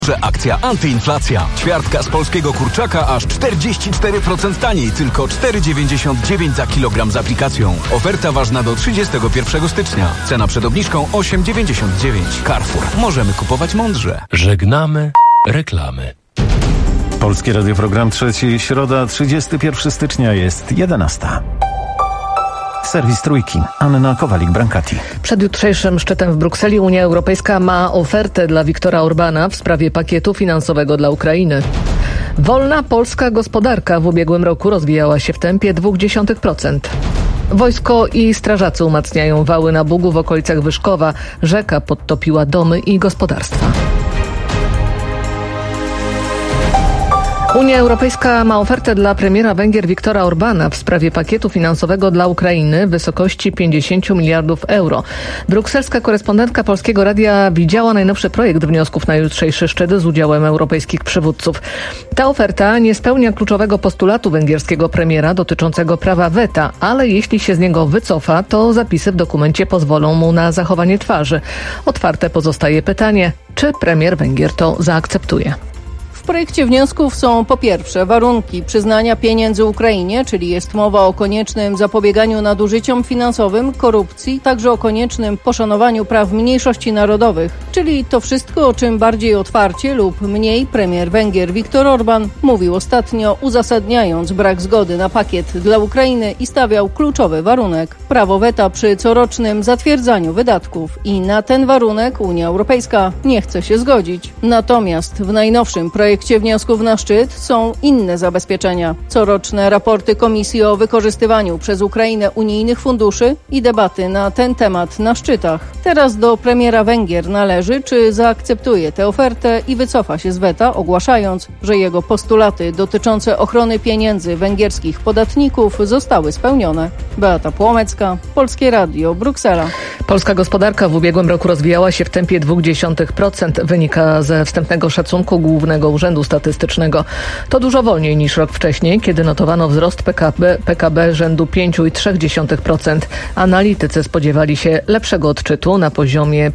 Że akcja antyinflacja. Ćwiartka z polskiego kurczaka aż 44% taniej, tylko 4,99 za kilogram z aplikacją. Oferta ważna do 31 stycznia. Cena przed obniżką 8,99. Carrefour. Możemy kupować mądrze. Żegnamy reklamy. Polskie Radio, program trzeci, środa, 31 stycznia, jest 11. Serwis Trójki. Anna Kowalik-Brankati. Przed jutrzejszym szczytem w Brukseli Unia Europejska ma ofertę dla Viktora Orbána w sprawie pakietu finansowego dla Ukrainy. Wolna polska gospodarka w ubiegłym roku rozwijała się w tempie 0,2%. Wojsko i strażacy umacniają wały na Bugu w okolicach Wyszkowa. Rzeka podtopiła domy i gospodarstwa. Unia Europejska ma ofertę dla premiera Węgier Viktora Orbána w sprawie pakietu finansowego dla Ukrainy w wysokości 50 miliardów euro. Brukselska korespondentka Polskiego Radia widziała najnowszy projekt wniosków na jutrzejszy szczyt z udziałem europejskich przywódców. Ta oferta nie spełnia kluczowego postulatu węgierskiego premiera dotyczącego prawa weta, ale jeśli się z niego wycofa, to zapisy w dokumencie pozwolą mu na zachowanie twarzy. Otwarte pozostaje pytanie, czy premier Węgier to zaakceptuje. W projekcie wniosków są po pierwsze warunki przyznania pieniędzy Ukrainie, czyli jest mowa o koniecznym zapobieganiu nadużyciom finansowym, korupcji, także o koniecznym poszanowaniu praw mniejszości narodowych, czyli to wszystko, o czym bardziej otwarcie lub mniej premier Węgier Viktor Orbán mówił ostatnio, uzasadniając brak zgody na pakiet dla Ukrainy i stawiał kluczowy warunek – prawo weta przy corocznym zatwierdzaniu wydatków i na ten warunek Unia Europejska nie chce się zgodzić. Natomiast w najnowszym projekcie wniosków na szczyt są inne zabezpieczenia. Coroczne raporty Komisji o wykorzystywaniu przez Ukrainę unijnych funduszy i debaty na ten temat na szczytach. Teraz do premiera Węgier należy, czy zaakceptuje tę ofertę i wycofa się z weta, ogłaszając, że jego postulaty dotyczące ochrony pieniędzy węgierskich podatników zostały spełnione. Beata Płomecka, Polskie Radio, Bruksela. Polska gospodarka w ubiegłym roku rozwijała się w tempie 0,2%, wynika ze wstępnego szacunku Głównego Urzędu Statystycznego. To dużo wolniej niż rok wcześniej, kiedy notowano wzrost PKB rzędu 5,3%. Analitycy spodziewali się lepszego odczytu na poziomie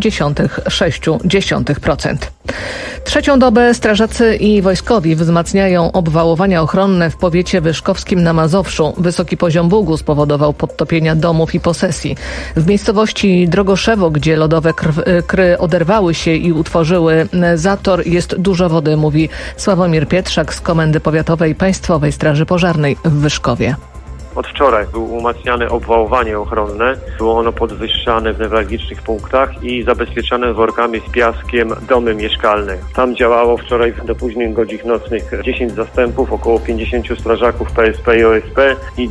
5,6%. Trzecią dobę strażacy i wojskowi wzmacniają obwałowania ochronne w powiecie wyszkowskim na Mazowszu. Wysoki poziom Bugu spowodował podtopienia domów i posesji. W miejscowości Drogoszewo, gdzie lodowe kry oderwały się i utworzyły zator, jest dużo wody, mówi Sławomir Pietrzak z Komendy Powiatowej Państwowej Straży Pożarnej w Wyszkowie. Od wczoraj było umacniane obwałowanie ochronne. Było ono podwyższane w newralgicznych punktach i zabezpieczane workami z piaskiem domy mieszkalne. Tam działało wczoraj do późnych godzin nocnych 10 zastępów, około 50 strażaków PSP i OSP i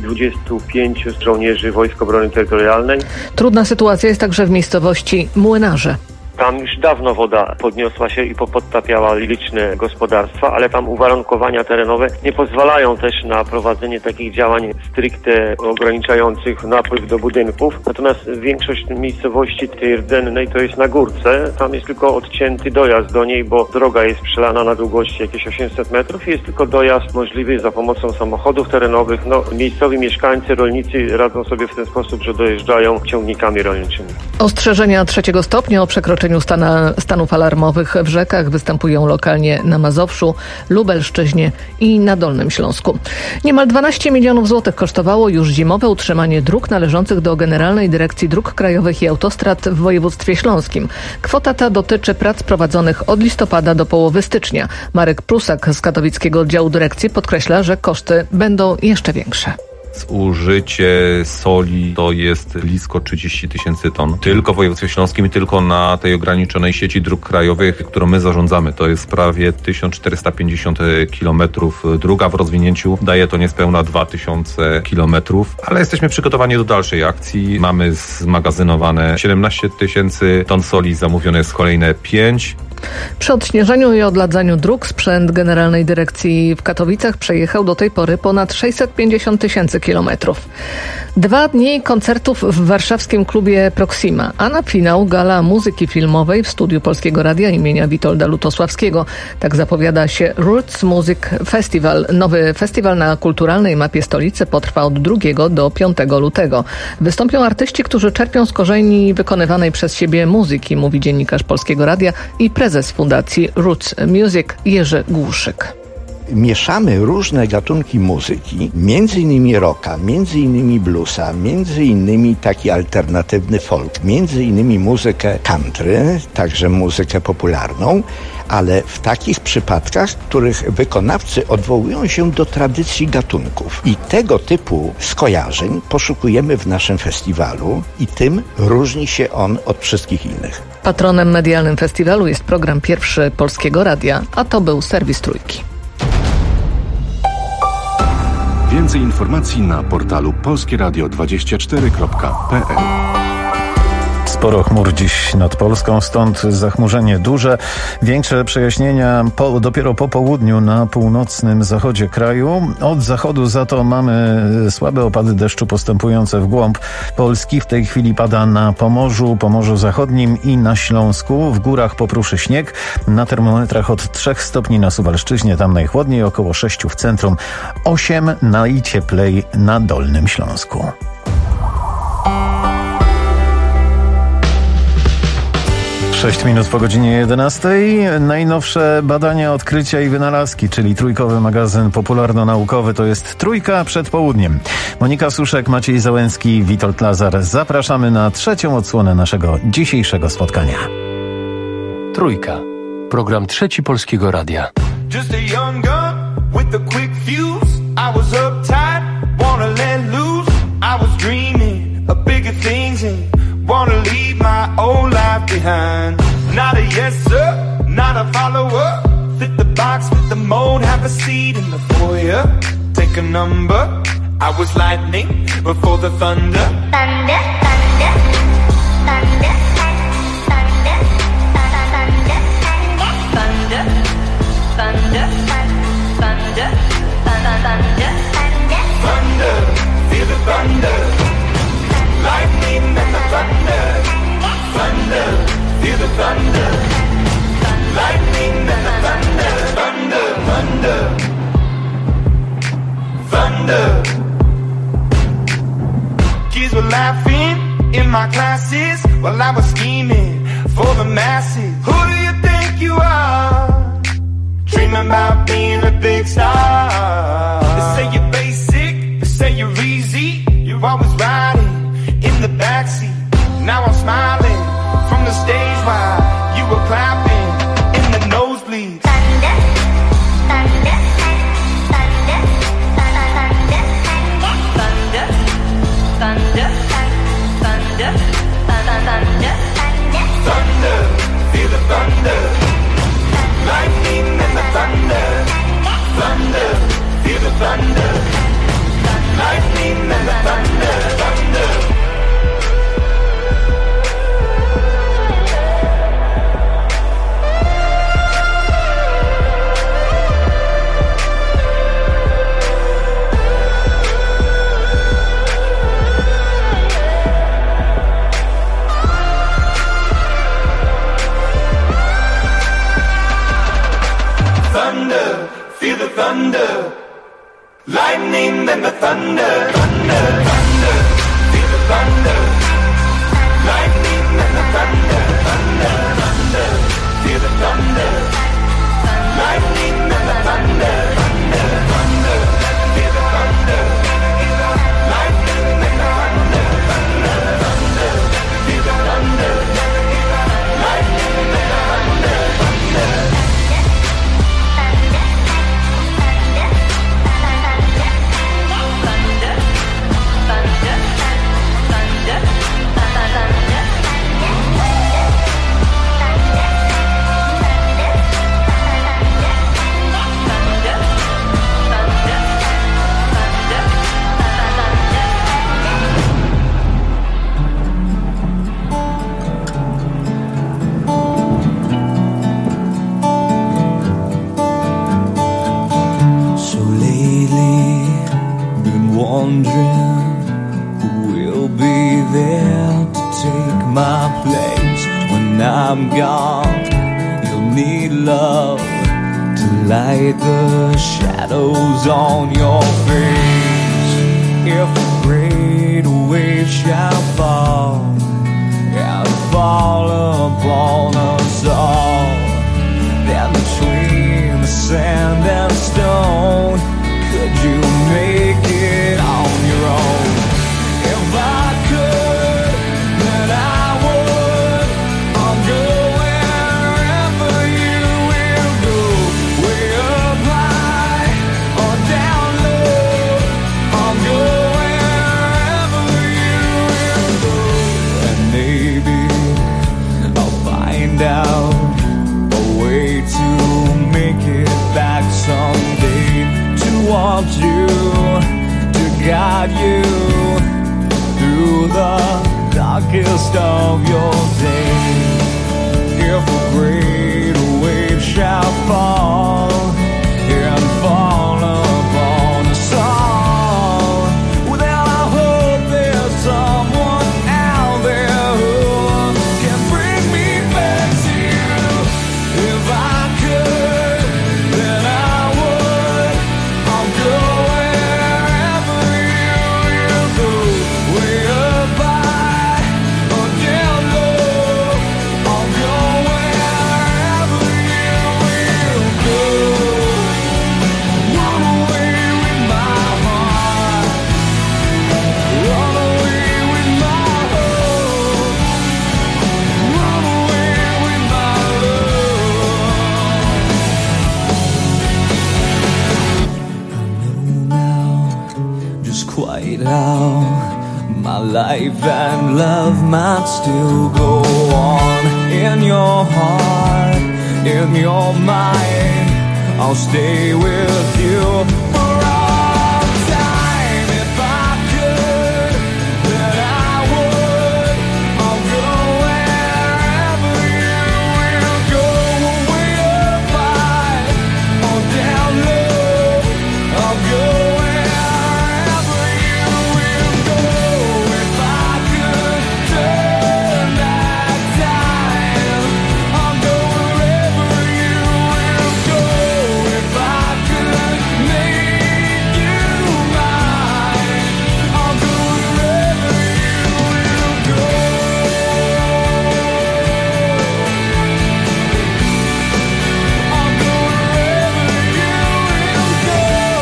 25 żołnierzy Wojsk Obrony Terytorialnej. Trudna sytuacja jest także w miejscowości Młynarze. Tam już dawno woda podniosła się i podtapiała liczne gospodarstwa, ale tam uwarunkowania terenowe nie pozwalają też na prowadzenie takich działań stricte ograniczających napływ do budynków. Natomiast większość miejscowości tej rdzennej to jest na górce. Tam jest tylko odcięty dojazd do niej, bo droga jest przelana na długości jakieś 800 metrów i jest tylko dojazd możliwy za pomocą samochodów terenowych. Miejscowi mieszkańcy, rolnicy radzą sobie w ten sposób, że dojeżdżają ciągnikami rolniczymi. Ostrzeżenia 3 stopnia o przekroczeniu stanów alarmowych w rzekach występują lokalnie na Mazowszu, Lubelszczyźnie i na Dolnym Śląsku. Niemal 12 milionów złotych kosztowało już zimowe utrzymanie dróg należących do Generalnej Dyrekcji Dróg Krajowych i Autostrad w województwie śląskim. Kwota ta dotyczy prac prowadzonych od listopada do połowy stycznia. Marek Prusak z katowickiego oddziału dyrekcji podkreśla, że koszty będą jeszcze większe. Zużycie soli to jest blisko 30 000 ton. Tylko w województwie śląskim i tylko na tej ograniczonej sieci dróg krajowych, którą my zarządzamy. To jest prawie 1450 kilometrów dróg, a w rozwinięciu daje to niespełna 2000 kilometrów. Ale jesteśmy przygotowani do dalszej akcji. Mamy zmagazynowane 17 000 ton soli, zamówione jest kolejne 5. Przy odśnieżaniu i odladzaniu dróg sprzęt Generalnej Dyrekcji w Katowicach przejechał do tej pory ponad 650 000 kilometrów. 2 dni koncertów w warszawskim klubie Proxima, a na finał gala muzyki filmowej w studiu Polskiego Radia imienia Witolda Lutosławskiego. Tak zapowiada się Roots Music Festival. Nowy festiwal na kulturalnej mapie stolicy potrwa od 2 do 5 lutego. Wystąpią artyści, którzy czerpią z korzeni wykonywanej przez siebie muzyki, mówi dziennikarz Polskiego Radia i prezes prezes Fundacji Roots Music Jerzy Głuszyk. Mieszamy różne gatunki muzyki, między innymi rocka, między innymi bluesa, między innymi taki alternatywny folk, między innymi muzykę country, także muzykę popularną, ale w takich przypadkach, w których wykonawcy odwołują się do tradycji gatunków. I tego typu skojarzeń poszukujemy w naszym festiwalu i tym różni się on od wszystkich innych. Patronem medialnym festiwalu jest program Pierwszy Polskiego Radia, a to był serwis Trójki. Więcej informacji na portalu polskieradio24.pl. Sporo chmur dziś nad Polską, stąd zachmurzenie duże. Większe przejaśnienia dopiero po południu na północnym zachodzie kraju. Od zachodu za to mamy słabe opady deszczu postępujące w głąb Polski. W tej chwili pada na Pomorzu Zachodnim i na Śląsku. W górach popruszy śnieg. Na termometrach od 3 stopni na Suwalszczyźnie, tam najchłodniej, około 6 w centrum, 8 najcieplej na Dolnym Śląsku. Sześć minut po godzinie 11. Najnowsze badania, odkrycia i wynalazki, czyli trójkowy magazyn popularno-naukowy. To jest Trójka przed południem. Monika Suszek, Maciej Załęcki, Witold Lazar. Zapraszamy na trzecią odsłonę naszego dzisiejszego spotkania. Trójka. Program Trzeci Polskiego Radia. Just a young gun with a quick fuse. I was uptight, wanna let loose. I was dreaming of bigger things and wanna leave my old life behind. Not a yes sir, not a follower. Fit the box, fit the mold, have a seat in the foyer. Take a number. I was lightning before the thunder. Thunder, thunder, thunder, thunder, thunder, thunder, thunder, thunder, thunder, thunder, feel the thunder. Lightning and the thunder. Thunder, feel the thunder. Lightning and the thunder. Thunder, thunder, thunder. Kids were laughing in my classes while I was scheming for the masses. Who do you think you are? Dreaming about being a big star. They say you're basic, they say you're easy. You're always riding in the backseat. Now I'm smiling from the stage while you were clapping in the nosebleeds. thunder, thunder, thunder, thunder, thunder, thunder, thunder, Thunder, feel the thunder. Lightning and the thunder. Thunder, feel the thunder. Lightning and the thunder. Thunder. Thunder, feel the thunder. Lightning and the thunder. Thunder, thunder, feel the thunder. Lightning and the thunder. Thunder, thunder, feel the thunder. Lightning and the thunder. Thunder, thunder, feel the thunder. Lightning and the thunder. Thunder, thunder, feel the thunder. Lightning and the thunder. Thunder. So lately, been wondering who will be there to take my place when I'm gone. You'll need love to light the shadows on your face. If a great wave shall fall and fall upon us all, down between the sand and stone. Could you make it on your own? If I could, then I would. I'll go wherever you will go. Way up high or down low. I'll go wherever you will go. And maybe I'll find out a way to make it back someday. To want you, to guide you through the darkest of your days. If a great wave shall fall and fall upon us all, well then I hope there's someone out there who can bring me back to you. If I could, then I would. I'll go wherever you will go. Way up high or down low. I'll go wherever you will go. Run away with my heart. Run away with my hope. Run away with my love. Just quite how my life and love might still go on. In your heart, in your mind, I'll stay with you for all time. If I could, then I would. I'll go wherever you will go. Way up high or down low. I'll go wherever you will go. If I could turn back time, I'll go wherever you will go. If I could make you mine, I'll go wherever you will go. I'll go wherever you will go.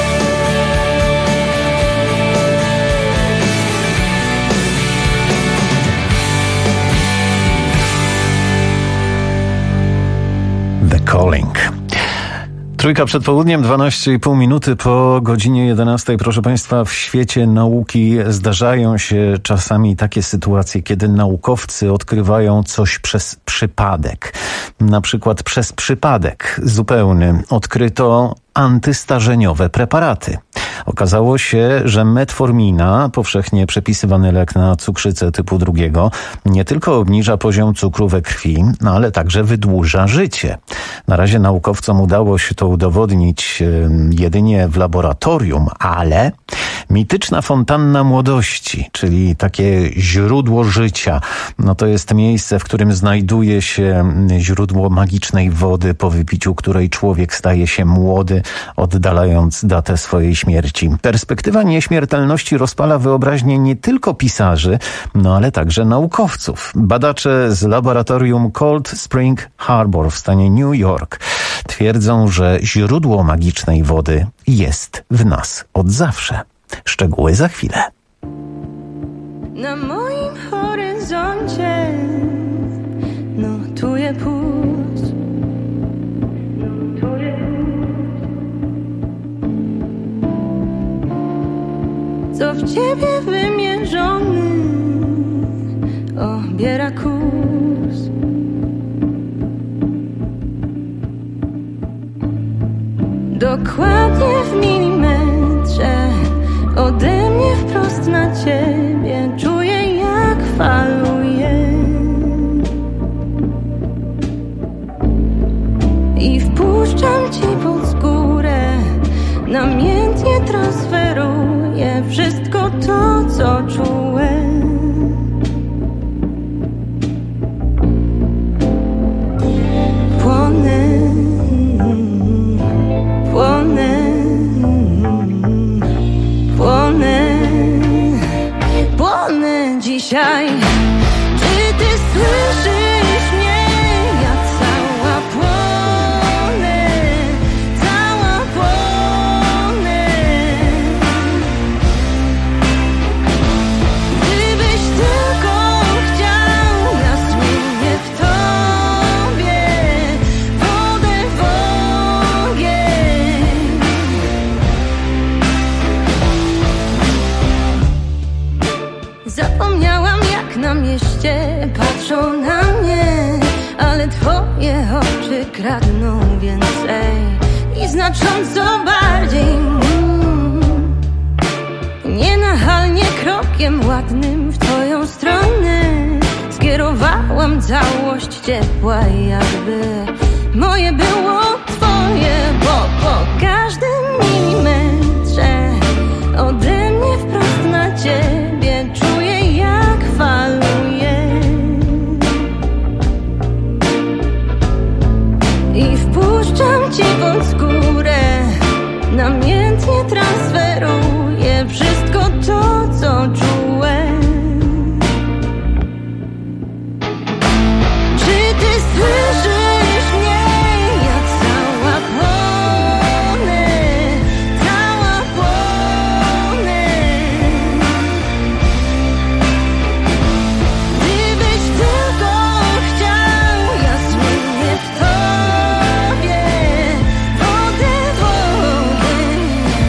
The Calling. Trójka przed południem, 12,5 minuty po godzinie 11. Proszę Państwa, w świecie nauki zdarzają się czasami takie sytuacje, kiedy naukowcy odkrywają coś przez przypadek. Na przykład przez przypadek zupełny odkryto antystarzeniowe preparaty. Okazało się, że metformina, powszechnie przepisywany lek na cukrzycę typu 2, nie tylko obniża poziom cukru we krwi, ale także wydłuża życie. Na razie naukowcom udało się to udowodnić jedynie w laboratorium, ale mityczna fontanna młodości, czyli takie źródło życia, no to jest miejsce, w którym znajduje się źródło magicznej wody, po wypiciu której człowiek staje się młody, oddalając datę swojej śmierci. Perspektywa nieśmiertelności rozpala wyobraźnię nie tylko pisarzy, no ale także naukowców. Badacze z laboratorium Cold Spring Harbor w stanie New York twierdzą, że źródło magicznej wody jest w nas od zawsze. Szczegóły za chwilę. Na moim horyzoncie notuje puls. Co w ciebie wymierzony obiera kurs. Dokładnie w milimetrze ode mnie wprost na ciebie czuję, jak faluje. I wpuszczam ci pod skórę, namiętnie transferuję wszystko to, co czułem. Płonę, płonę, płonę, płonę dzisiaj. Czy ty słyszysz mnie? Ja cała płonę. kradną więcej i znacząco bardziej. Nienachalnie krokiem ładnym w twoją stronę skierowałam całość ciepła, jakby moje było twoje, bo po każdym milimetrze ode mnie wprost na ciebie czuję, jak faluje i wpuszczam ci pod skórę, namiętnie transferuję wszystko to, co czułem. Czy ty słyszysz mnie? Ja cała płonę, cała płonę. Gdybyś tylko chciał, ja zmienię w tobie wodę w ogień.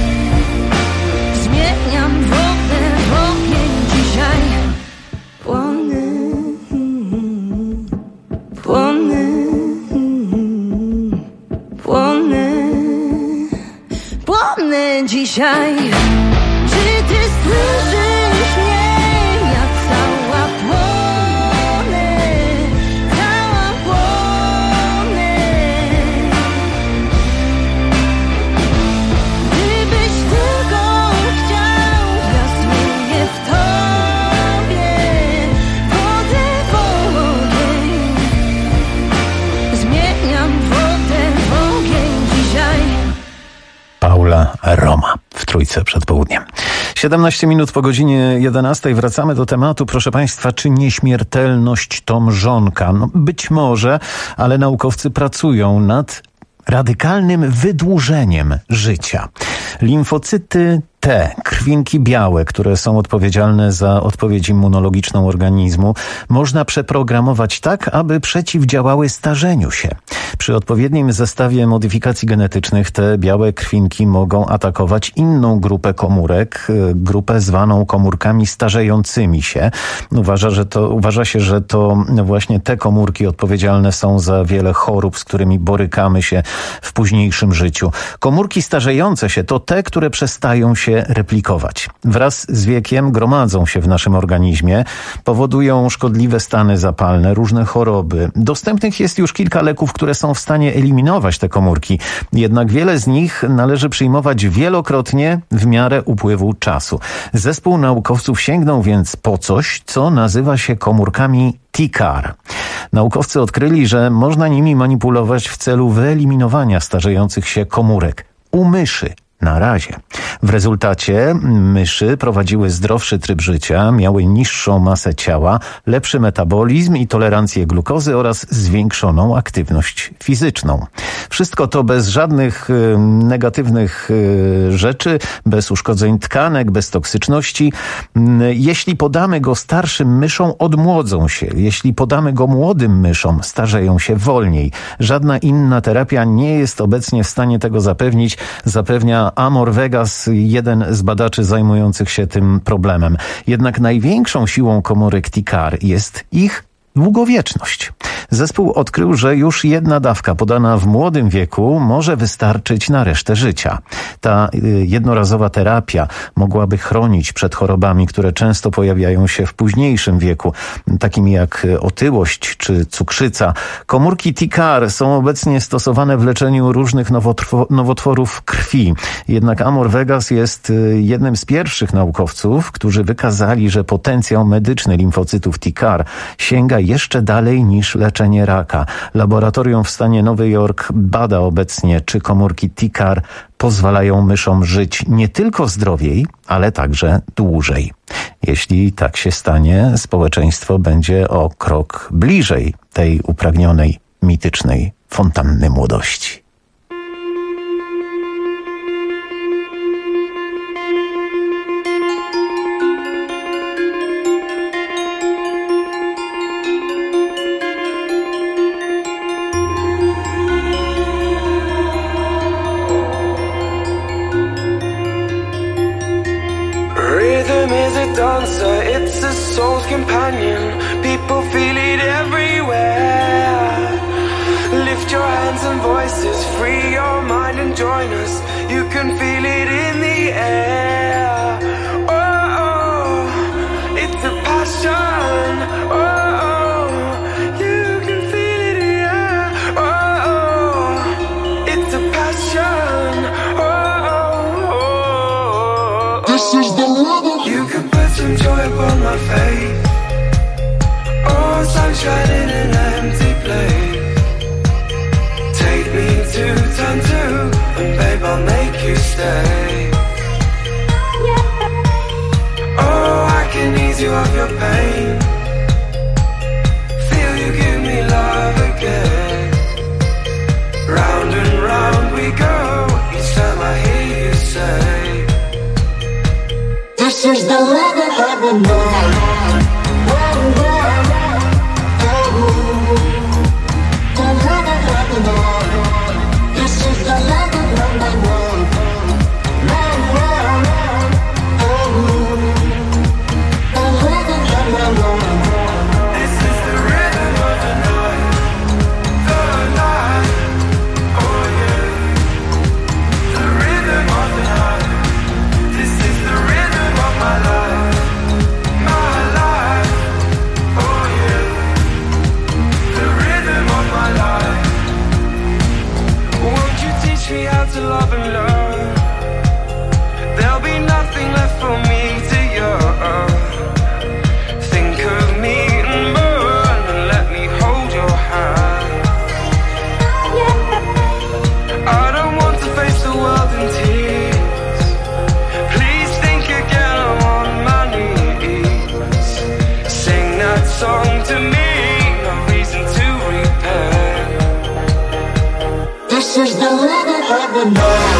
Zmieniam wodę w ogień dzisiaj. Płonę, płonę, płonę, płonę dzisiaj. Czy ty słyszysz mnie? Ja cała płonę, cała płonę. Gdybyś tylko chciał, ja zmienię w tobie wodę w ogień. Zmieniam wodę w ogień dzisiaj. Paula Roma w Trójce przed południem. 17 minut po godzinie 11 wracamy do tematu, proszę Państwa, czy nieśmiertelność to mrzonka? No, być może, ale naukowcy pracują nad radykalnym wydłużeniem życia. Limfocyty T, krwinki białe, które są odpowiedzialne za odpowiedź immunologiczną organizmu, można przeprogramować tak, aby przeciwdziałały starzeniu się. Przy odpowiednim zestawie modyfikacji genetycznych te białe krwinki mogą atakować inną grupę komórek, grupę zwaną komórkami starzejącymi się. Uważa się, że to właśnie te komórki odpowiedzialne są za wiele chorób, z którymi borykamy się w późniejszym życiu. Komórki starzejące się to te, które przestają się replikować. Wraz z wiekiem gromadzą się w naszym organizmie, powodują szkodliwe stany zapalne, różne choroby. Dostępnych jest już kilka leków, które są w stanie eliminować te komórki. Jednak wiele z nich należy przyjmować wielokrotnie w miarę upływu czasu. Zespół naukowców sięgnął więc po coś, co nazywa się komórkami TCAR. Naukowcy odkryli, że można nimi manipulować w celu wyeliminowania starzejących się komórek u myszy. Na razie. W rezultacie myszy prowadziły zdrowszy tryb życia, miały niższą masę ciała, lepszy metabolizm i tolerancję glukozy oraz zwiększoną aktywność fizyczną. Wszystko to bez żadnych negatywnych rzeczy, bez uszkodzeń tkanek, bez toksyczności. Jeśli podamy go starszym myszom, odmłodzą się. Jeśli podamy go młodym myszom, starzeją się wolniej. Żadna inna terapia nie jest obecnie w stanie tego zapewnić, zapewnia Amor Vegas, jeden z badaczy zajmujących się tym problemem. Jednak największą siłą komórek TCAR jest ich długowieczność. Zespół odkrył, że już jedna dawka podana w młodym wieku może wystarczyć na resztę życia. Ta jednorazowa terapia mogłaby chronić przed chorobami, które często pojawiają się w późniejszym wieku, takimi jak otyłość czy cukrzyca. Komórki TCAR są obecnie stosowane w leczeniu różnych nowotworów krwi. Jednak Amor Vegas jest jednym z pierwszych naukowców, którzy wykazali, że potencjał medyczny limfocytów TCAR sięga jeszcze dalej niż leczenie raka. Laboratorium w stanie Nowy Jork bada obecnie, czy komórki TCAR pozwalają myszom żyć nie tylko zdrowiej, ale także dłużej. Jeśli tak się stanie, społeczeństwo będzie o krok bliżej tej upragnionej, mitycznej fontanny młodości. Dancer, it's a soul's companion. People feel it everywhere. Lift your hands join us. You can feel it in the air. Oh, oh, it's a passion. Oh, oh, you can feel it in the air. Oh, oh, it's a passion. Oh, oh, oh. This is the rhythm. You can put some joy upon my face. Oh, sunshine in an empty place. Take me to turn two, and babe, I'll make you stay. Oh, I can ease you of your pain. Feel you give me love again. Round and round we go, each time I hear you say, this is the rhythm of the night. To love and learn, there'll be nothing left for me to yearn. Think of me and burn, and let me hold your hand. I don't want to face the world in tears. Please think again, I'm on my knees. Sing that song to me, no reason to repent. This is the rhythm of the night.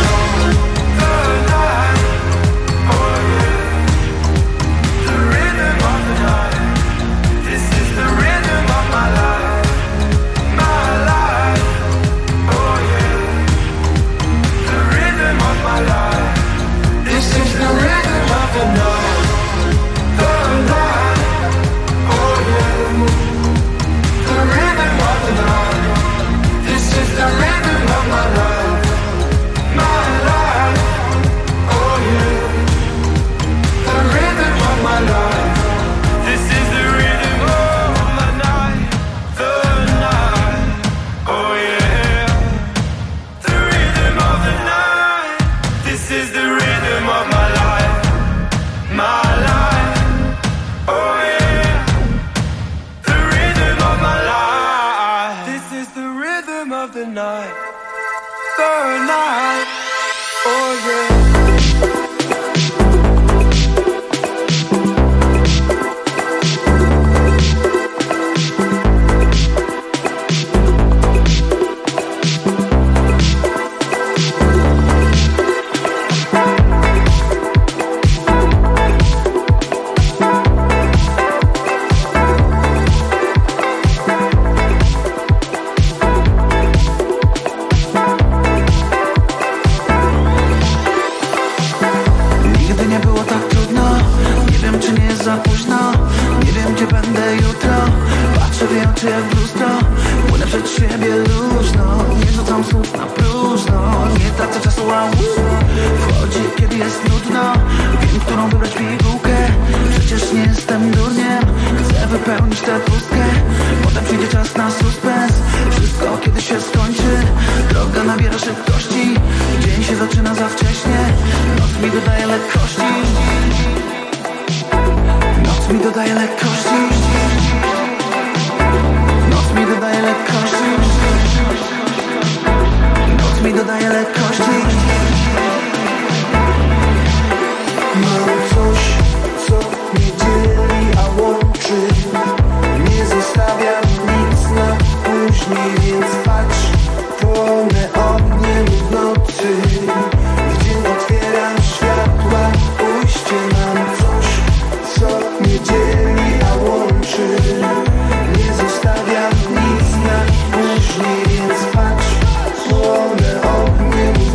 Zostawiam nic na później, więc patrz, płonę ogniem.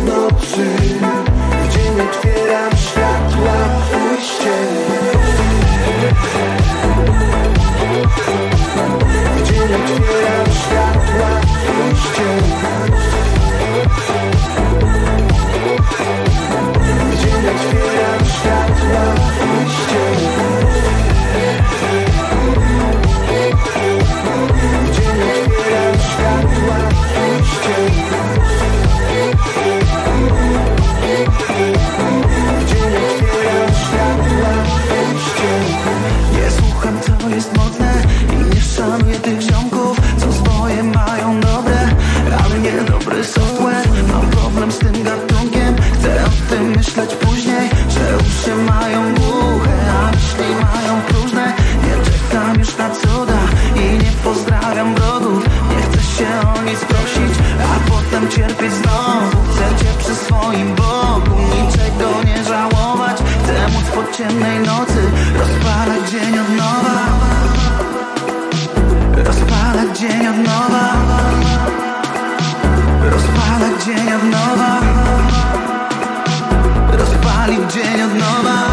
znowu. Chcę cię przy swoim boku, niczego nie żałować. Chcę móc po ciemnej nocy rozpalać dzień od nowa. Rozpalać dzień od nowa. Rozpalać dzień od nowa. Rozpalić dzień od nowa.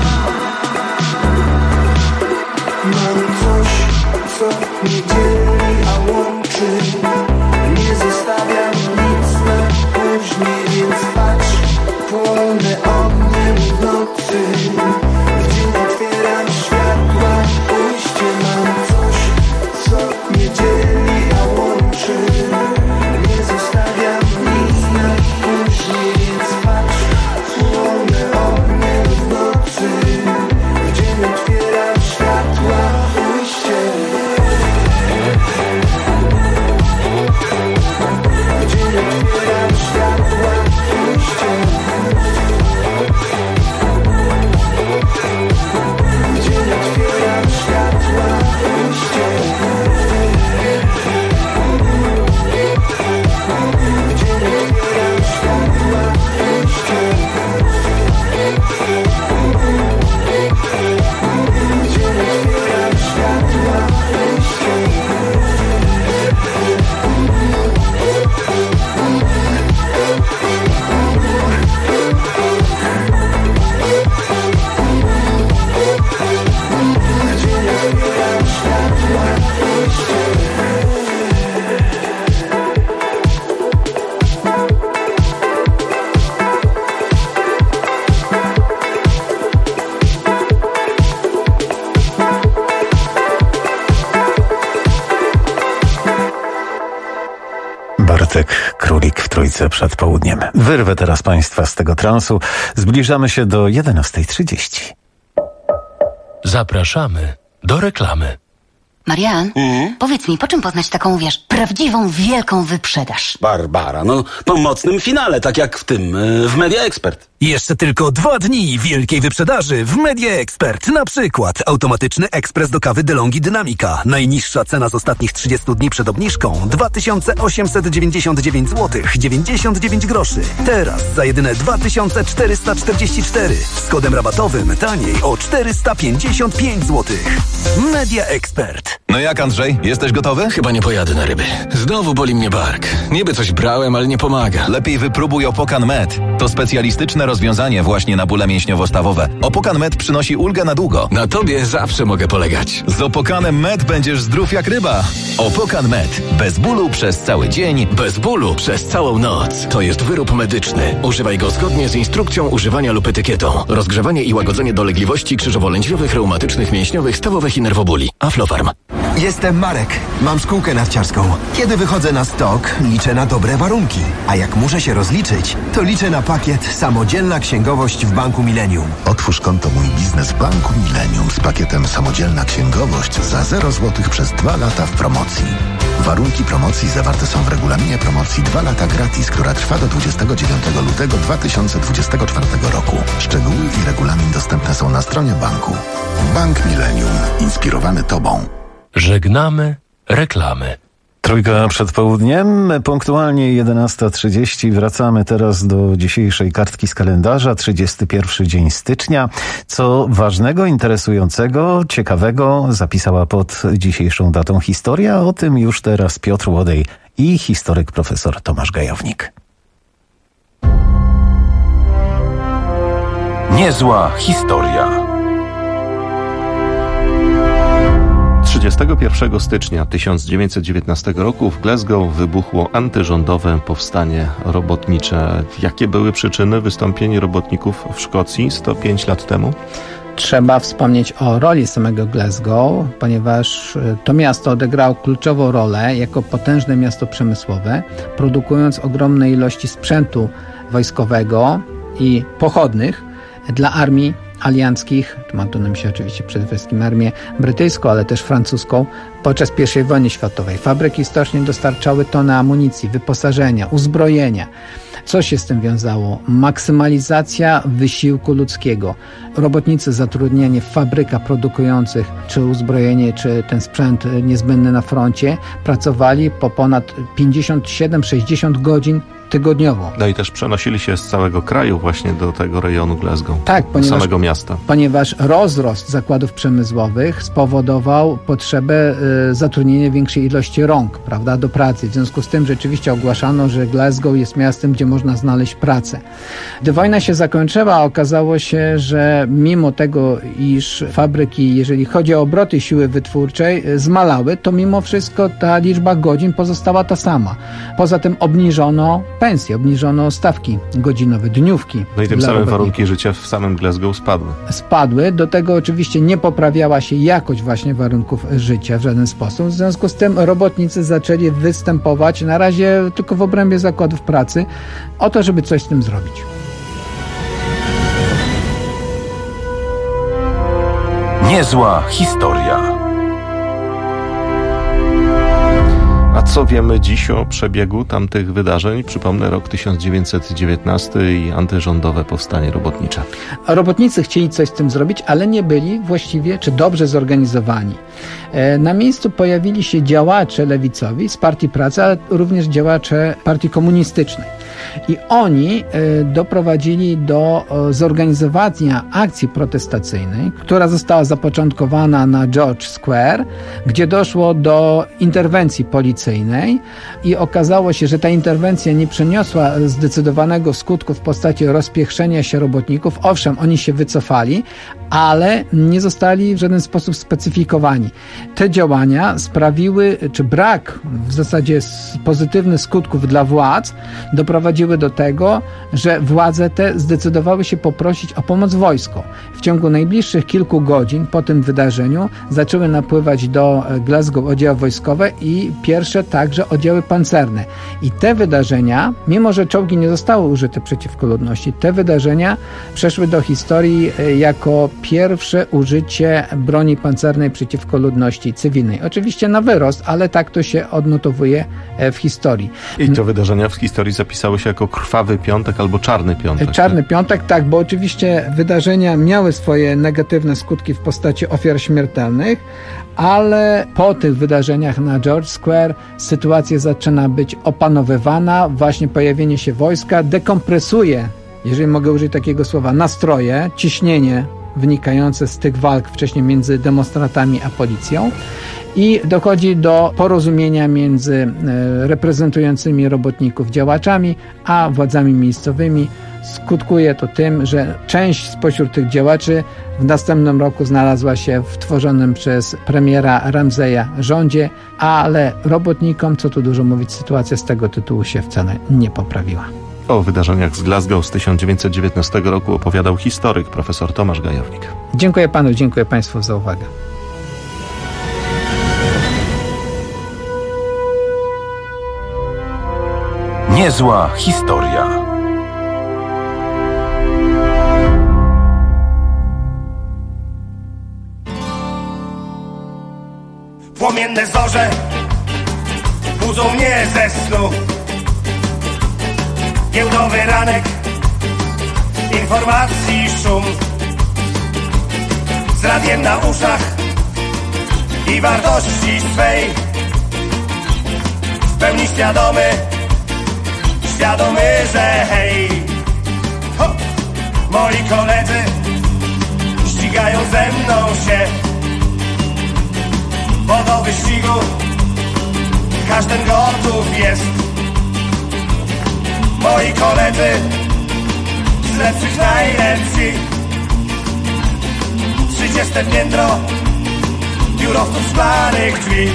Mam coś, co mnie dzieli, a łączy. Nie zostawiam nic na później, więc patrz, płonę ogniem w nocy. W dzień otwieram światła, ujście. Mam coś, co mnie dzieli, a łączy. Nie zostawiam nic na później, więc patrz, płonę ogniem w nocy. W dzień otwieram światła, ujście. W dzień otwieram światła, ujście. W dzień otwieram światła, ujście. W dzień otwieram światła, ujście. W dzień otwieram światła, ujście. Bartek Królik w Trójce przed południem. Wyrwę teraz Państwa z tego transu. Zbliżamy się do 11:30. Zapraszamy do reklamy. Marian, powiedz mi, po czym poznać taką, wiesz, prawdziwą, wielką wyprzedaż? Barbara, no po mocnym finale, tak jak w tym, w Media Expert. Jeszcze tylko 2 dni wielkiej wyprzedaży w Media Expert. Na przykład automatyczny ekspres do kawy DeLonghi Dynamica. Najniższa cena z ostatnich 30 dni przed obniżką 2899 zł 99 groszy. Teraz za jedyne 2444. Z kodem rabatowym taniej o 455 zł. Media Expert. No jak, Andrzej? Jesteś gotowy? Chyba nie pojadę na ryby. Znowu boli mnie bark. Niby coś brałem, ale nie pomaga. Lepiej wypróbuj Opokan Med. To specjalistyczne rozwiązanie właśnie na bóle mięśniowo-stawowe. Opokan Med przynosi ulgę na długo. Na tobie zawsze mogę polegać. Z Opokanem Med będziesz zdrów jak ryba. Opokan Med. Bez bólu przez cały dzień. Bez bólu przez całą noc. To jest wyrób medyczny. Używaj go zgodnie z instrukcją używania lub etykietą. Rozgrzewanie i łagodzenie dolegliwości krzyżowo-lędźwiowych, reumatycznych, mięśniowych, stawowych i nerwobóli. Aflofarm. Jestem Marek. Mam szkółkę narciarską. Kiedy wychodzę na stok, liczę na dobre warunki. A jak muszę się rozliczyć, to liczę na pakiet Samodzielna Księgowość w Banku Millennium. Otwórz konto Mój Biznes w Banku Millennium z pakietem Samodzielna Księgowość za 0 zł przez 2 lata w promocji. Warunki promocji zawarte są w regulaminie promocji 2 lata gratis, która trwa do 29 lutego 2024 roku. Szczegóły i regulamin dostępne są na stronie banku. Bank Millennium. Inspirowany Tobą. Żegnamy reklamy. Trójka przed południem, punktualnie 11:30. Wracamy teraz do dzisiejszej kartki z kalendarza, 31 dzień stycznia. Co ważnego, interesującego, ciekawego zapisała pod dzisiejszą datą historia? O tym już teraz Piotr Łodej i historyk profesor Tomasz Gajownik. Niezła historia. 31 stycznia 1919 roku w Glasgow wybuchło antyrządowe powstanie robotnicze. Jakie były przyczyny wystąpień robotników w Szkocji 105 lat temu? Trzeba wspomnieć o roli samego Glasgow, ponieważ to miasto odegrało kluczową rolę jako potężne miasto przemysłowe, produkując ogromne ilości sprzętu wojskowego i pochodnych dla armii alianckich, mam tu na myśli oczywiście przede wszystkim armię brytyjską, ale też francuską, podczas I wojny światowej. Fabryki stocznie dostarczały tony amunicji, wyposażenia, uzbrojenia. Co się z tym wiązało? Maksymalizacja wysiłku ludzkiego. Robotnicy zatrudnieni w fabrykach produkujących czy uzbrojenie, czy ten sprzęt niezbędny na froncie pracowali po ponad 57-60 godzin tygodniowo. No i też przenosili się z całego kraju właśnie do tego rejonu Glasgow. Tak, samego miasta. Ponieważ rozrost zakładów przemysłowych spowodował potrzebę zatrudnienia większej ilości rąk, prawda, do pracy. W związku z tym rzeczywiście ogłaszano, że Glasgow jest miastem, gdzie można znaleźć pracę. Gdy wojna się zakończyła, okazało się, że mimo tego, iż fabryki, jeżeli chodzi o obroty siły wytwórczej, zmalały, to mimo wszystko ta liczba godzin pozostała ta sama. Poza tym obniżono pensje, obniżono stawki godzinowe, dniówki. No i tym samym warunki życia w samym Glasgow spadły. Do tego oczywiście nie poprawiała się jakość właśnie warunków życia w żaden sposób. W związku z tym robotnicy zaczęli występować na razie tylko w obrębie zakładów pracy o to, żeby coś z tym zrobić. Niezła historia. A co wiemy dziś o przebiegu tamtych wydarzeń? Przypomnę, rok 1919 i antyrządowe powstanie robotnicze. Robotnicy chcieli coś z tym zrobić, ale nie byli właściwie czy dobrze zorganizowani. Na miejscu pojawili się działacze lewicowi z Partii Pracy, ale również działacze Partii Komunistycznej. I oni doprowadzili do zorganizowania akcji protestacyjnej, która została zapoczątkowana na George Square, gdzie doszło do interwencji policyjnej i okazało się, że ta interwencja nie przyniosła zdecydowanego skutku w postaci rozpiększenia się robotników. Owszem, oni się wycofali, ale nie zostali w żaden sposób specyfikowani. Te działania sprawiły, czy brak w zasadzie pozytywnych skutków dla władz doprowadziły do tego, że władze te zdecydowały się poprosić o pomoc wojsko. W ciągu najbliższych kilku godzin po tym wydarzeniu zaczęły napływać do Glasgow oddziały wojskowe i pierwsze także oddziały pancerne. I te wydarzenia, mimo że czołgi nie zostały użyte przeciwko ludności, te wydarzenia przeszły do historii jako pierwsze użycie broni pancernej przeciwko ludności cywilnej. Oczywiście na wyrost, ale tak to się odnotowuje w historii. I te wydarzenia w historii zapisały się jako krwawy piątek albo czarny piątek. Czarny piątek, tak, bo oczywiście wydarzenia miały swoje negatywne skutki w postaci ofiar śmiertelnych, ale po tych wydarzeniach na George Square sytuacja zaczyna być opanowywana, właśnie pojawienie się wojska dekompresuje, jeżeli mogę użyć takiego słowa, nastroje, ciśnienie wynikające z tych walk wcześniej między demonstrantami a policją i dochodzi do porozumienia między reprezentującymi robotników działaczami a władzami miejscowymi. Skutkuje to tym, że część spośród tych działaczy w następnym roku znalazła się w tworzonym przez premiera Ramseya rządzie, ale robotnikom, co tu dużo mówić, sytuacja z tego tytułu się wcale nie poprawiła. O wydarzeniach z Glasgow z 1919 roku opowiadał historyk profesor Tomasz Gajownik. Dziękuję panu, dziękuję państwu za uwagę. Niezła historia. Płomienne zorze budzą mnie ze snu. Giełdowy ranek, informacji szum. Z radiem na uszach i wartości swej. W pełni świadomy, że hej, ho! Moi koledzy ścigają ze mną się, bo do wyścigu każdy gotów jest. Moi koledzy z lepszych najlepsi. 30 piętro biurowców szklanych drzwi.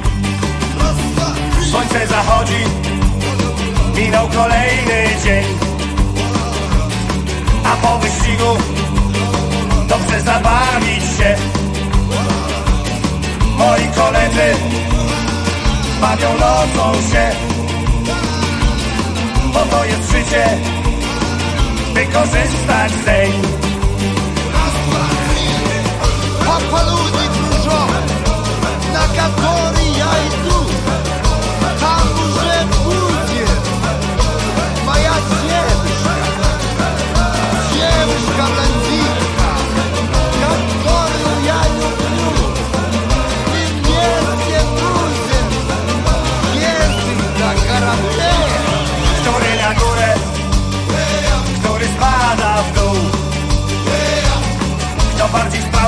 Słońce zachodzi, minął kolejny dzień, a po wyścigu dobrze zabawić się. Moi koledzy bawią nocą się, bo to jest życie, wykorzystać dzień. Papa ludzi dużo, na kapory ja idu, tam уже будет моя девушка блондинка, которую я люблю, и вместе будем ездить на корабле, który na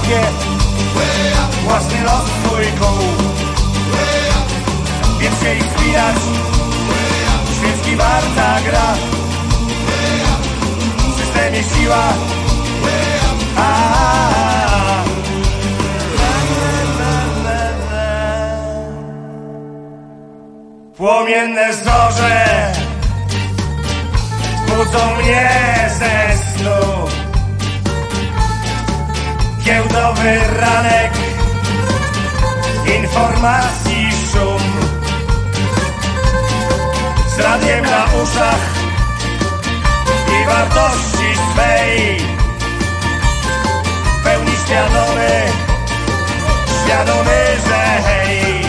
sobie własny los swój kół. Więc się ich spinać, świecki warta gra. W systemie siła, Płomienne zorze budzą mnie ze snu. Giełdowy ranek, informacji szum. Z radiem na uszach i wartości swej. W pełni świadomy, że hej.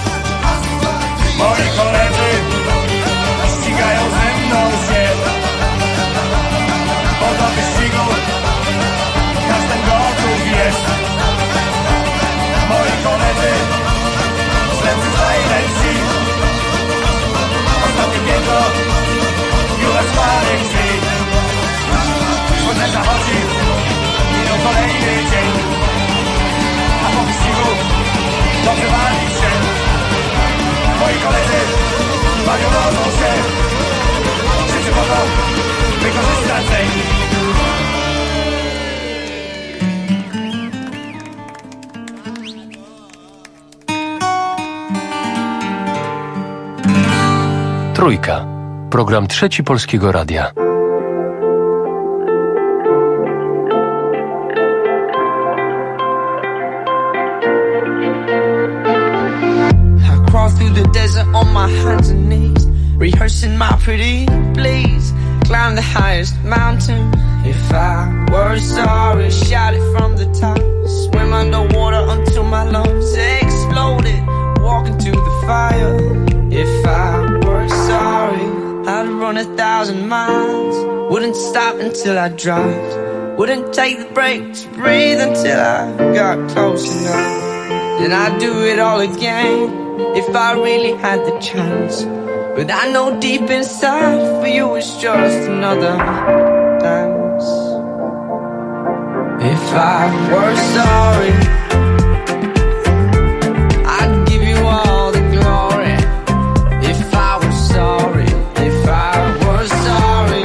Moi koledzy ścigają ze mną się. Bo do wyścigu każdy gotów jest. Moi koledzy ślepcy najlepsi. Ostatnie piętro już otwartych drzwi. Słońce zachodzi, minął kolejny dzień. A po wyścigu dobrze bawić się. Moi koledzy bawią się. Życie po to wykorzystać tej. Trójka. Program Trzeci Polskiego Radia. Through the desert on my hands and knees, rehearsing my pretty please. Climb the highest mountain. If I were sorry, shout it from the top. Swim underwater until my lungs exploded. Walk into the fire. If I were sorry, I'd run 1,000 miles. Wouldn't stop until I dropped. Wouldn't take the break to breathe until I got close enough. Then I'd do it all again. If I really had the chance. But I know deep inside for you it's just another dance. If I were sorry, I'd give you all the glory. If I were sorry, if I were sorry,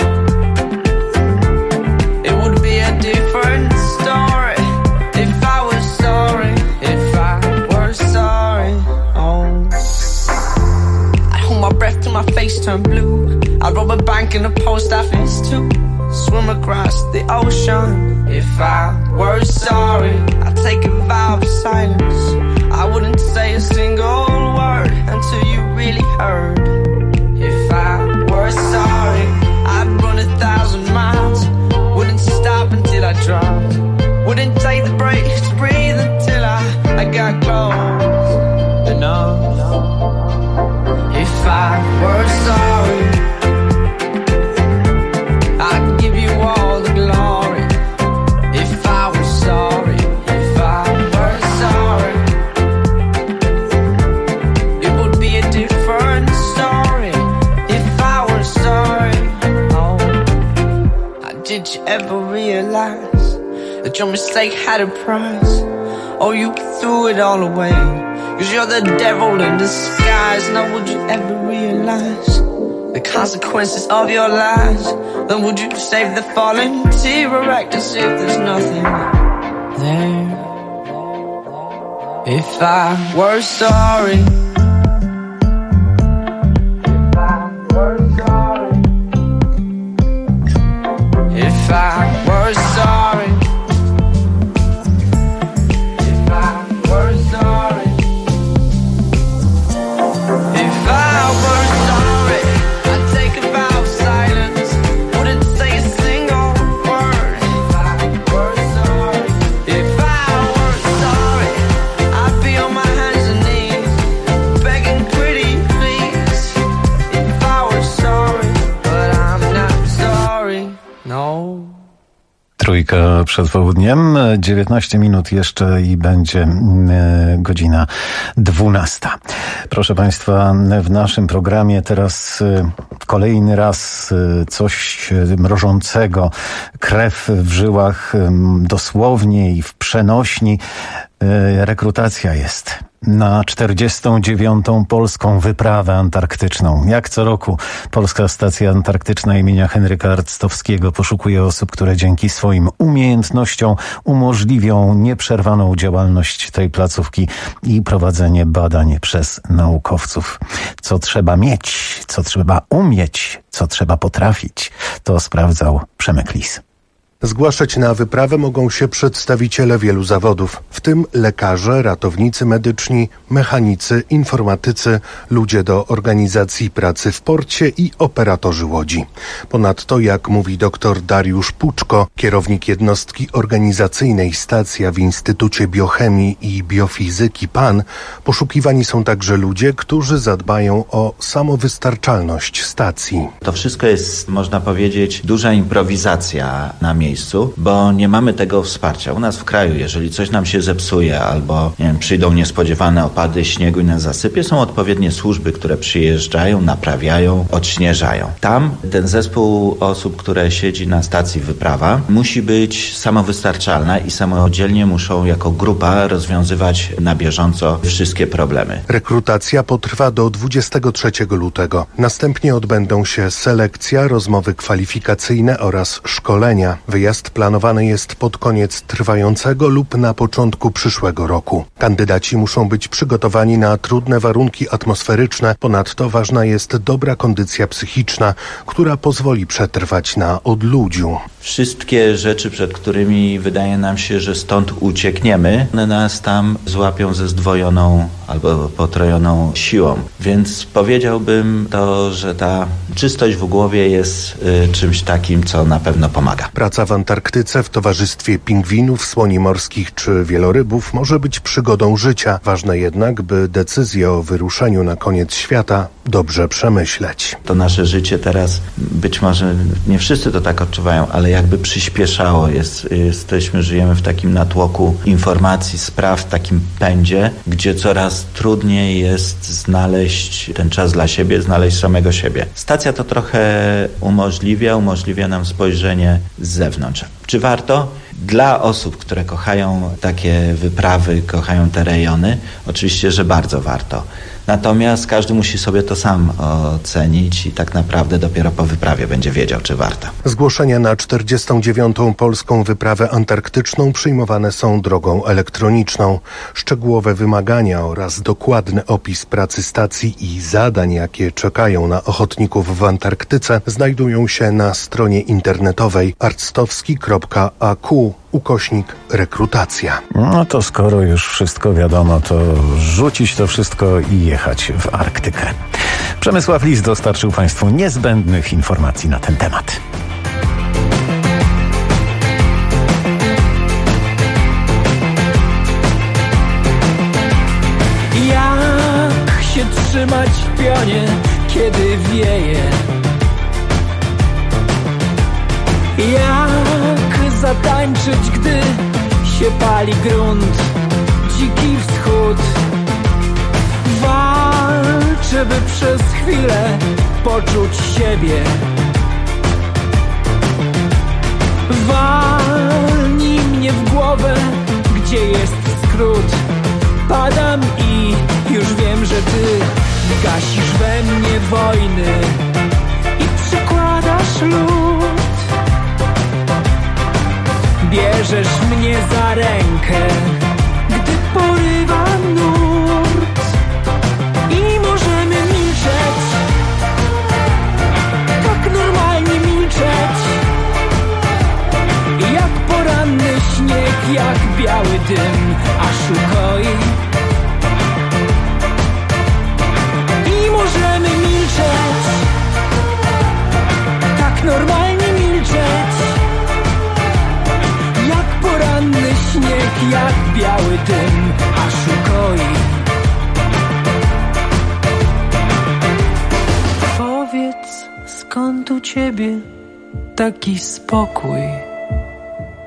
it would be a different story. If I was sorry, if I were sorry. My breath till my face turned blue. I'd rob a bank and a post office too. Swim across the ocean. If I were sorry, I'd take a vow of silence. I wouldn't say a single word until you really heard. If I were sorry, I'd run 1,000 miles. Wouldn't stop until I dropped. Wouldn't take the break to breathe until I got close enough. If I were sorry, I'd give you all the glory. If I were sorry, if I were sorry, it would be a different story. If I were sorry, oh, did you ever realize that your mistake had a price? Or you threw it all away? 'Cause you're the devil in disguise. Now would you ever realize the consequences of your lies? Then would you save the fallen tear or act as if there's nothing there? If I were sorry, if I were sorry, if I were sorry, if I were sorry, I'd take a vow of silence. Wouldn't say a single word. If I were sorry, if I were sorry, I'd be on my hands and knees, begging pretty please. If I were sorry, but I'm not sorry, no. Trójka przed południem, 19 minut jeszcze i będzie godzina 12. Proszę Państwa, w naszym programie teraz kolejny raz coś mrożącego. Krew w żyłach, dosłownie i w przenośni. Rekrutacja jest na 49. polską wyprawę antarktyczną. Jak co roku Polska Stacja Antarktyczna imienia Henryka Arctowskiego poszukuje osób, które dzięki swoim umiejętnościom umożliwią nieprzerwaną działalność tej placówki i prowadzenie badań przez naukowców. Co trzeba mieć, co trzeba umieć, co trzeba potrafić, to sprawdzał Przemek Lis. Zgłaszać na wyprawę mogą się przedstawiciele wielu zawodów, w tym lekarze, ratownicy medyczni, mechanicy, informatycy, ludzie do organizacji pracy w porcie i operatorzy łodzi. Ponadto, jak mówi dr Dariusz Puczko, kierownik jednostki organizacyjnej Stacja w Instytucie Biochemii i Biofizyki PAN, poszukiwani są także ludzie, którzy zadbają o samowystarczalność stacji. To wszystko jest, można powiedzieć, duża improwizacja na miejscu, bo nie mamy tego wsparcia. U nas w kraju, jeżeli coś nam się zepsuje albo przyjdą niespodziewane opady śniegu i nas zasypie, są odpowiednie służby, które przyjeżdżają, naprawiają, odśnieżają. Tam ten zespół osób, które siedzi na stacji wyprawa, musi być samowystarczalna i samodzielnie muszą jako grupa rozwiązywać na bieżąco wszystkie problemy. Rekrutacja potrwa do 23 lutego. Następnie odbędą się selekcja, rozmowy kwalifikacyjne oraz szkolenia. Wyjazd planowany jest pod koniec trwającego lub na początku przyszłego roku. Kandydaci muszą być przygotowani na trudne warunki atmosferyczne. Ponadto ważna jest dobra kondycja psychiczna, która pozwoli przetrwać na odludziu. Wszystkie rzeczy, przed którymi wydaje nam się, że stąd uciekniemy, one nas tam złapią ze zdwojoną albo potrojoną siłą. Więc powiedziałbym to, że ta czystość w głowie jest czymś takim, co na pewno pomaga. Praca w Antarktyce w towarzystwie pingwinów, słoni morskich czy wielorybów może być przygodą życia. Ważne jednak, by decyzję o wyruszeniu na koniec świata dobrze przemyśleć. To nasze życie teraz, być może nie wszyscy to tak odczuwają, ale jakby przyspieszało. Żyjemy w takim natłoku informacji, spraw, w takim pędzie, gdzie coraz trudniej jest znaleźć ten czas dla siebie, znaleźć samego siebie. Stacja to trochę umożliwia nam spojrzenie z zewnątrz. Czy warto? Dla osób, które kochają takie wyprawy, kochają te rejony, oczywiście, że bardzo warto. Natomiast każdy musi sobie to sam ocenić i tak naprawdę dopiero po wyprawie będzie wiedział, czy warto. Zgłoszenia na 49. polską wyprawę antarktyczną przyjmowane są drogą elektroniczną. Szczegółowe wymagania oraz dokładny opis pracy stacji i zadań, jakie czekają na ochotników w Antarktyce, znajdują się na stronie internetowej arctowski.aku/rekrutacja. No to skoro już wszystko wiadomo, to rzucić to wszystko i jechać w Arktykę. Przemysław Lis dostarczył Państwu niezbędnych informacji na ten temat. Jak się trzymać w pionie, kiedy wieje? Jak zatańczyć, gdy się pali grunt, dziki wschód? Walczę, by przez chwilę poczuć siebie. Walnij mnie w głowę, gdzie jest skrót. Padam i już wiem, że ty gasisz we mnie wojny i przykładasz lód. Bierzesz mnie za rękę, gdy porywa nurt i możemy milczeć, tak normalnie milczeć, jak poranny śnieg, jak biały dym, aż ukoi. I możemy milczeć, tak normalnie milczeć, jak poranny śnieg, jak biały dym, aż ukoi. Powiedz, skąd u ciebie taki spokój?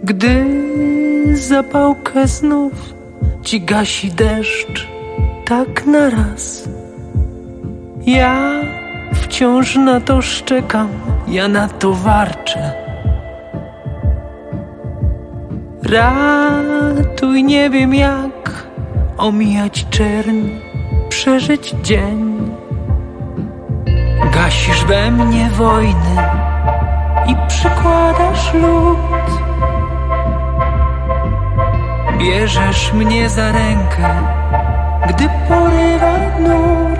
Gdy zapałkę znów ci gasi deszcz tak naraz, ja wciąż na to szczekam, ja na to warczę. Ratuj, nie wiem jak omijać czerń, przeżyć dzień. Gasisz we mnie wojny i przykładasz lód. Bierzesz mnie za rękę, gdy porywa nurt.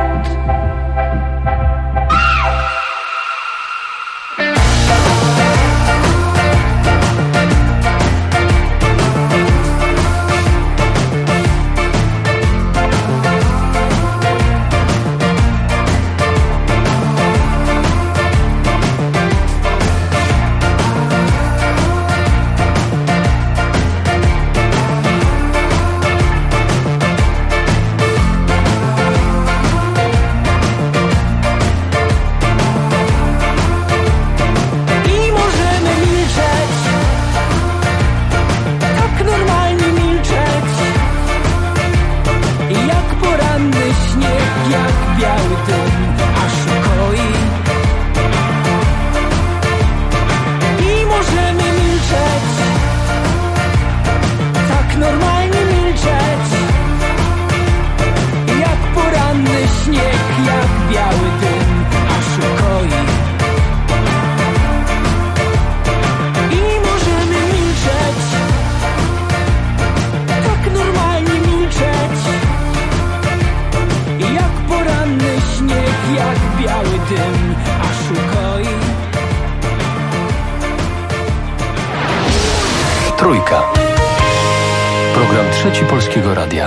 Trójka. Program Trzeci Polskiego Radia.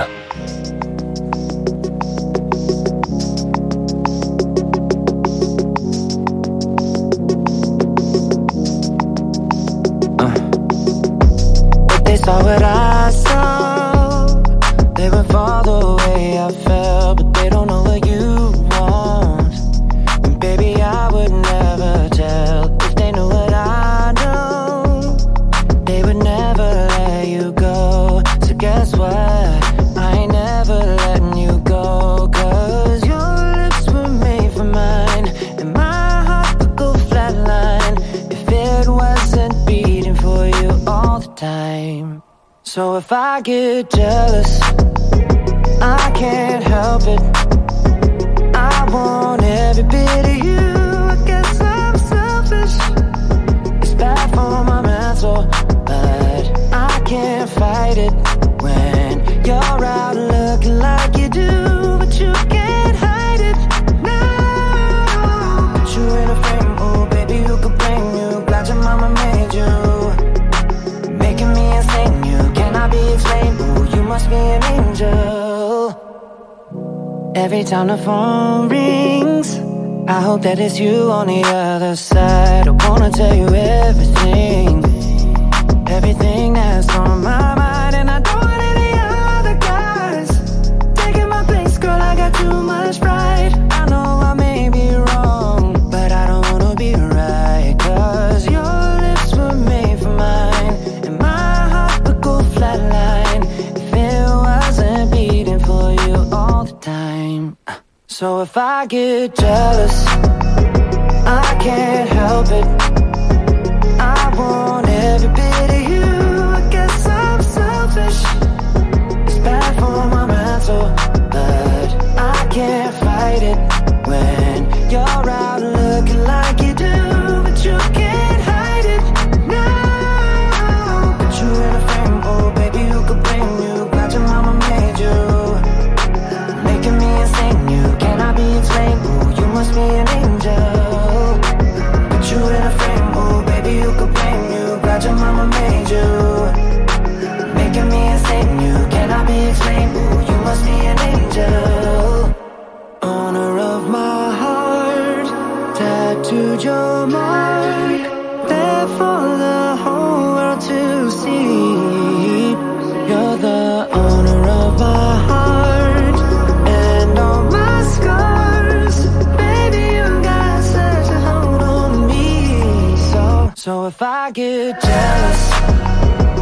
They saw what I saw. They would fall the way I felt, but they don't know what you want. And baby, I would never tell if they knew what I know. They would never let you go. So guess what? I ain't never letting you go. 'Cause your lips were made for mine, and my heart would go flatline if it wasn't beating for you all the time. So if I get jealous, I can't help it. I want every bit of you. I guess I'm selfish. It's bad for my mental, but I can't fight it when you're out looking like you do, but you can't hide it. No, put you in a frame, oh baby, who could blame you? Glad your mama made you, making me insane. You cannot be explained. Oh, you must be an angel. Every time the phone rings, I hope that it's you on the other side. I wanna tell you everything, everything that's on my mind. And I don't want any other guys taking my place, girl, I got too much pride. I know I may be wrong, but I don't wanna be right. 'Cause your lips were made for mine, and my heart would go flatline if it wasn't beating for you all the time. So if I get jealous, I can't help it. I want every bit of you. I guess I'm selfish. It's bad for my mental, but I can't fight it when you're out looking like you do, but you can't hide it. No, put you in a frame, oh baby, who could blame you? Glad your mama made you, making me insane. You cannot be explained. Oh, you must be an angel. Put you in a frame, oh baby, who could blame you? Glad your mama made you, making me insane. You cannot be explained. Oh, you must be an angel. Owner of my heart, tattooed your mark, there for the whole world to see. You're the owner of my heart and all my scars. Baby, you got such a hold on me. So if I get jealous,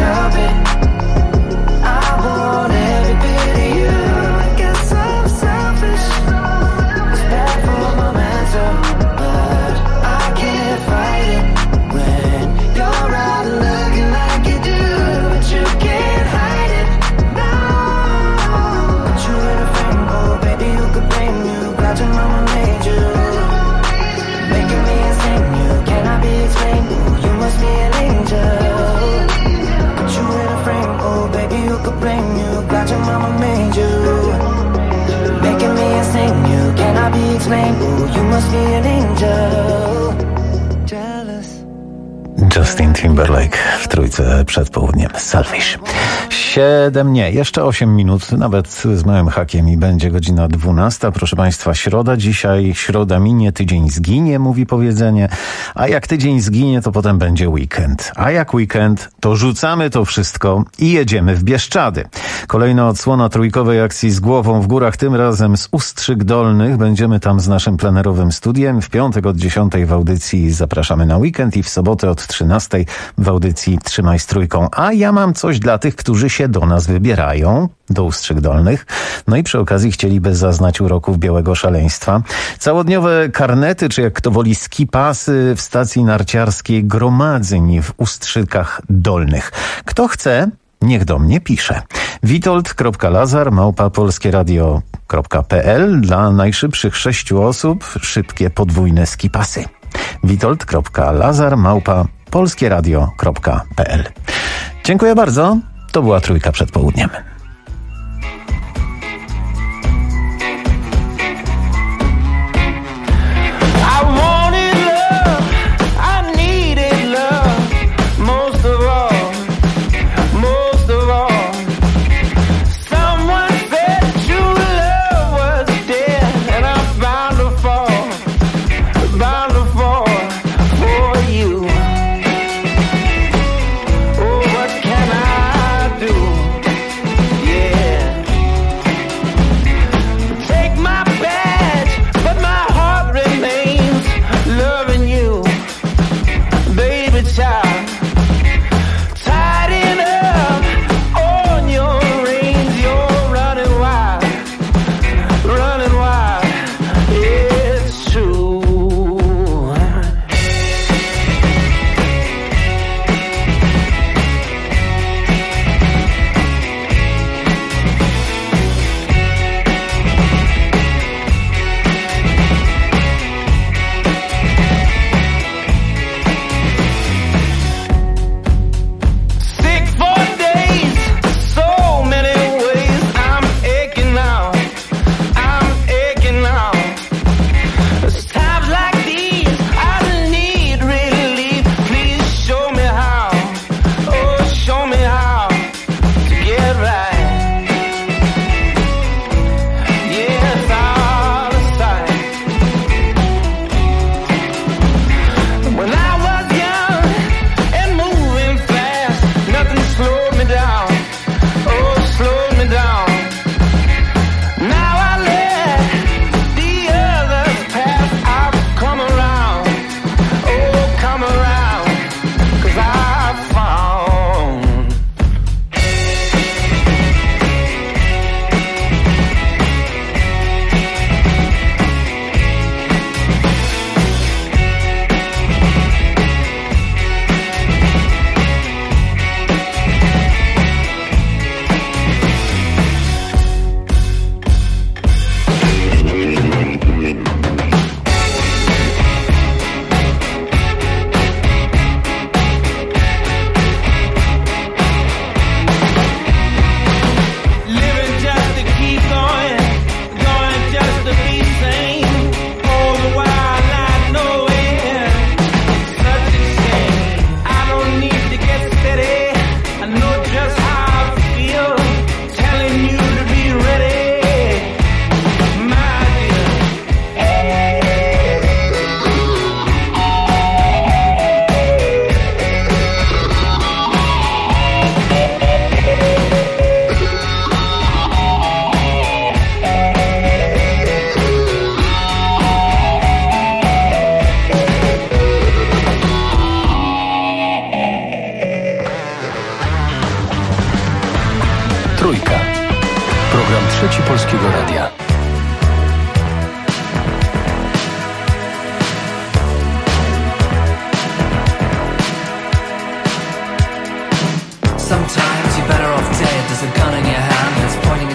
help it. I want every bit of you. I guess I'm selfish. It's bad for my mental, but I can't fight it when you're out looking like you do, but you can't hide it. No, but you in a frame, oh baby, who could blame you? Glad your mama made you, making me insane. You cannot be explained. Ooh, you must be an angel. Put you in a frame, oh baby, who could blame you? Glad your mama made you, making me insane. You cannot be explained. Ooh, you must be an angel. Jealous. Justin Timberlake w trójce przed południem. Selfish. 8 minut, nawet z małym hakiem i będzie godzina 12. Proszę Państwa, środa dzisiaj, środa minie, tydzień zginie, mówi powiedzenie, a jak tydzień zginie, to potem będzie weekend. A jak weekend, to rzucamy to wszystko i jedziemy w Bieszczady. Kolejna odsłona trójkowej akcji z głową w górach, tym razem z Ustrzyk Dolnych. Będziemy tam z naszym plenerowym studiem. W piątek od 10 w audycji Zapraszamy na weekend i w sobotę od 13 w audycji Trzymaj z trójką. A ja mam coś dla tych, którzy się do nas wybierają, do Ustrzyk Dolnych. No i przy okazji chcieliby zaznać uroków białego szaleństwa. Całodniowe karnety, czy jak kto woli skipasy w stacji narciarskiej Gromadzeń w Ustrzykach Dolnych. Kto chce, niech do mnie pisze. witold.lazar@polskieradio.pl. Dla najszybszych 6 osób szybkie podwójne skipasy. witold.lazar@polskieradio.pl. Dziękuję bardzo. To była trójka przed południem. Oh, what can I do?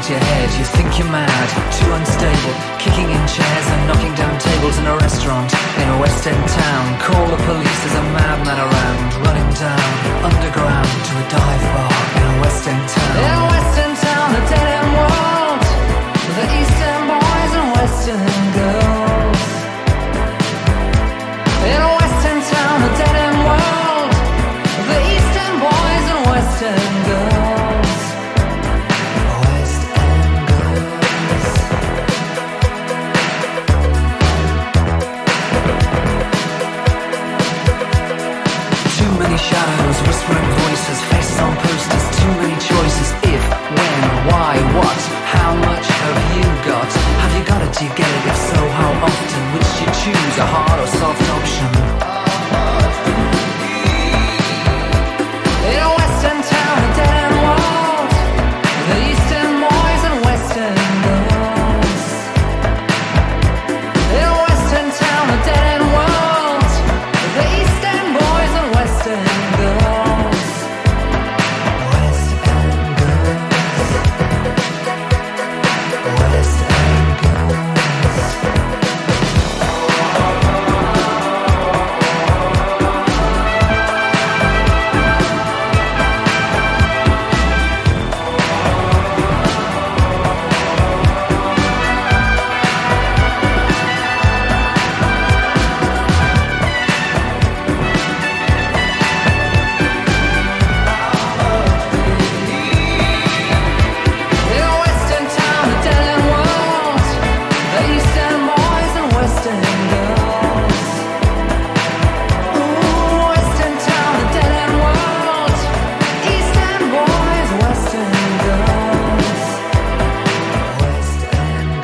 inside your head. You think you're mad, too unstable, kicking in chairs and knocking down tables in a restaurant in a West End town. Call the police, there's a madman around, running down underground to a dive bar in a West End town. In a West End town, a dead end world, the East End boys and West End girls. In a West End town, a dead end world, the East End boys and West End girls. West End girls. Too many shadows, whispering voices, faces on posters, too many choices. If, when, why, what, how much have you got? Have you got it, do you get it? If so, how often? Which you choose, a hard or soft option? In a West End town, a dead end world, the East End boys and West End girls. In a West End town, a dead end world, the East End boys and West End girls. West End girls. West End girls. In a West End town, a dead end world, the East End boys and West End girls. Ooh, West End town, a dead end world, East End boys, West End girls. West End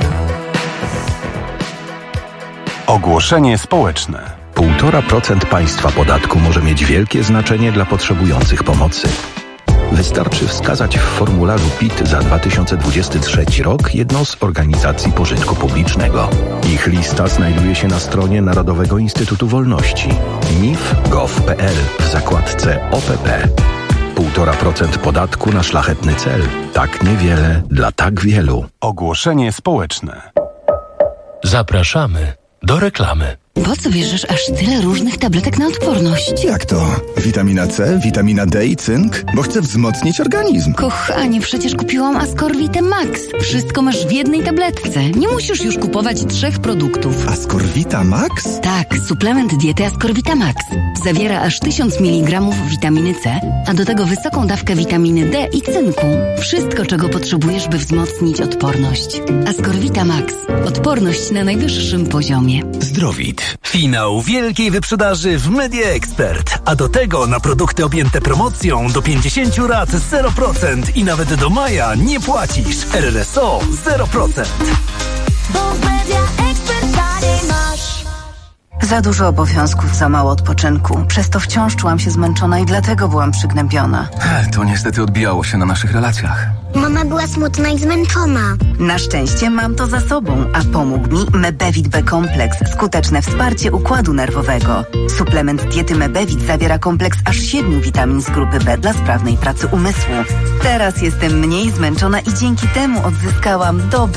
girls. Ogłoszenie społeczne. 1,5% państwa podatku może mieć wielkie znaczenie dla potrzebujących pomocy. Wystarczy wskazać w formularzu PIT za 2023 rok jedną z organizacji pożytku publicznego. Ich lista znajduje się na stronie Narodowego Instytutu Wolności mif.gov.pl w zakładce OPP. 1,5% podatku na szlachetny cel. Tak niewiele dla tak wielu. Ogłoszenie społeczne. Zapraszamy do reklamy. Po co bierzesz aż tyle różnych tabletek na odporność? Jak to? Witamina C, witamina D i cynk? Bo chcę wzmocnić organizm. Kochanie, przecież kupiłam Ascorvite Max. Wszystko masz w jednej tabletce. Nie musisz już kupować 3 produktów. Ascorvita Max? Tak, suplement diety Ascorvita Max. Zawiera aż 1000 mg witaminy C, a do tego wysoką dawkę witaminy D i cynku. Wszystko, czego potrzebujesz, by wzmocnić odporność. Ascorvita Max. Odporność na najwyższym poziomie. Zdrowit. Finał wielkiej wyprzedaży w Media Expert. A do tego na produkty objęte promocją do 50 rat 0% i nawet do maja nie płacisz. RRSO 0%. Bo w Media Expert taniej masz. Za dużo obowiązków, za mało odpoczynku. Przez to wciąż czułam się zmęczona i dlatego byłam przygnębiona. To niestety odbijało się na naszych relacjach. Mama była smutna i zmęczona. Na szczęście mam to za sobą, a pomógł mi Mebevit B-kompleks, skuteczne wsparcie układu nerwowego. Suplement diety Mebevit zawiera kompleks aż 7 witamin z grupy B dla sprawnej pracy umysłu. Teraz jestem mniej zmęczona i dzięki temu odzyskałam dobry